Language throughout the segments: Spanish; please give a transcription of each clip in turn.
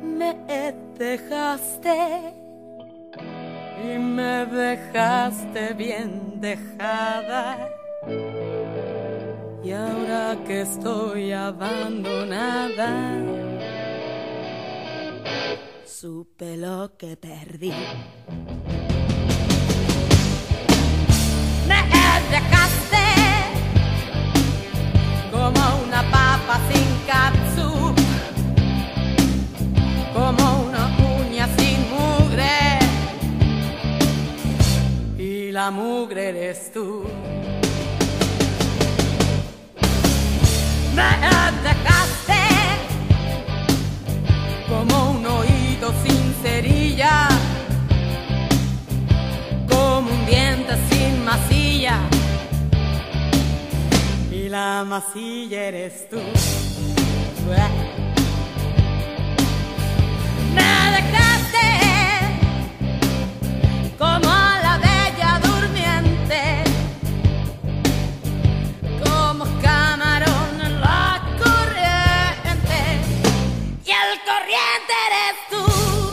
Me dejaste y me dejaste bien dejada. Y ahora que estoy abandonada, supe lo que perdí. Me dejaste como una papa sin catsup, como una uña sin mugre, y la mugre eres tú. Me dejaste como un oído sin cerilla, como un diente sin masilla, y la masilla eres tú. Me dejaste como la bella durmiente, como camarón en la corriente, y el corriente eres tú.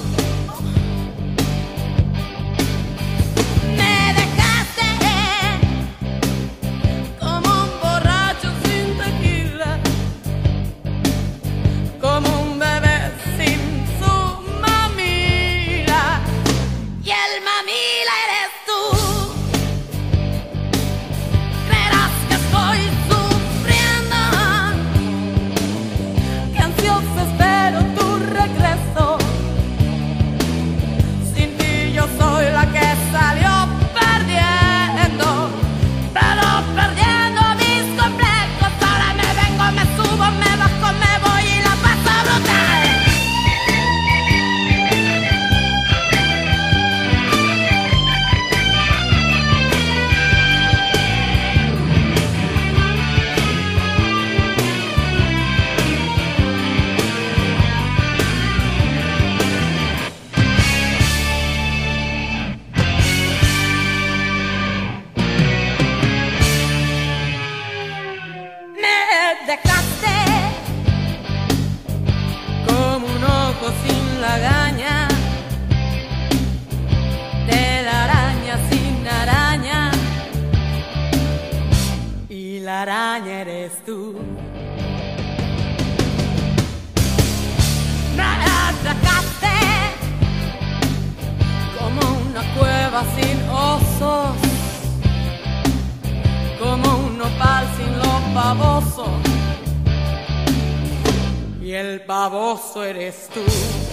Me dejaste como un borracho sin tequila, como un bebé sin su mamila, y el mamila eres tú. Creerás que estoy sufriendo, que ansioso espero tu regreso. Sin ti yo soy la que salió perdiendo, pero perdiendo mis complejos. Ahora me vengo, me subo, me bajo, me voy y la paso brutal. Me dejaste como un ojo sin lagaña, de la araña sin araña, y la araña eres tú. Me dejaste como una cueva sin osos, como un nopal sin lo pavoso, y el pavoso eres tú.